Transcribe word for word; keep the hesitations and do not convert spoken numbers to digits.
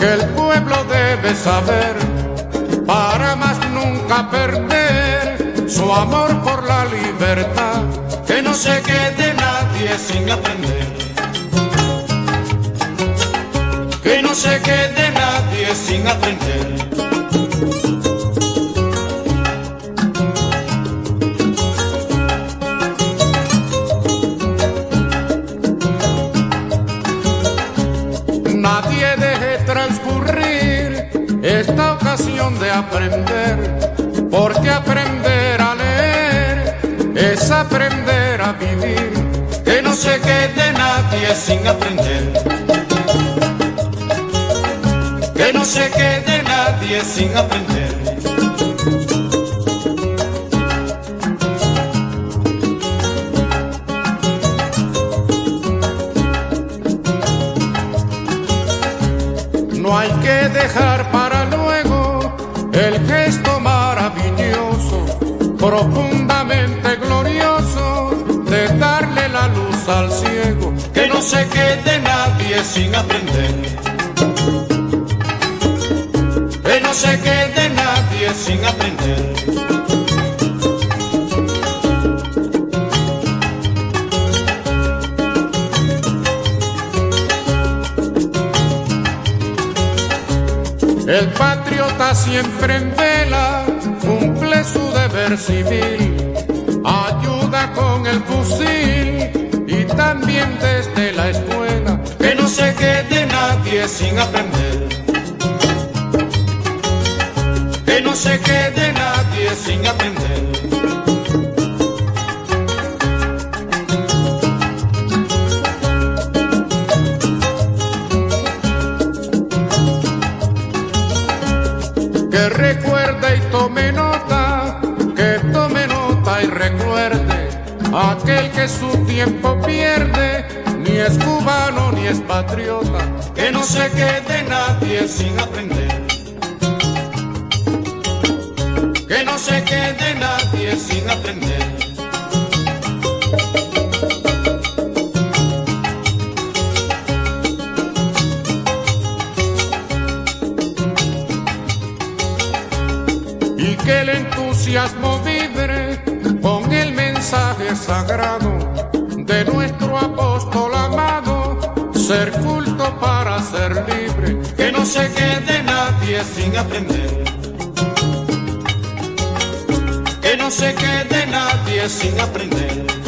que el pueblo debe saber, para más nunca perder su amor por la libertad. Que no se quede nadie sin aprender, que no se quede nadie sin aprender. Nadie deje transcurrir esta ocasión de aprender, porque aprender a leer es aprender a vivir. Que no se quede nadie sin aprender, que no se quede nadie sin aprender. No hay que dejar para luego el gesto maravilloso, profundamente glorioso, de darle la luz al ciego. Que no se quede nadie sin aprender, que no se quede nadie sin aprender. El patriota siempre en vela cumple su deber civil, ayuda con el fusil y también desde la escuela. Que no se quede nadie sin aprender, que no se quede nadie sin aprender. Que recuerde y tome nota, que tome nota y recuerde, aquel que su tiempo pierde, ni es cubano ni es patriota. Que no se quede nadie sin aprender, que no se quede nadie sin aprender. Y que el entusiasmo vibre con el mensaje sagrado de nuestro apóstol amado, ser culto para ser libre. Que no se quede nadie sin aprender, que no se quede nadie sin aprender.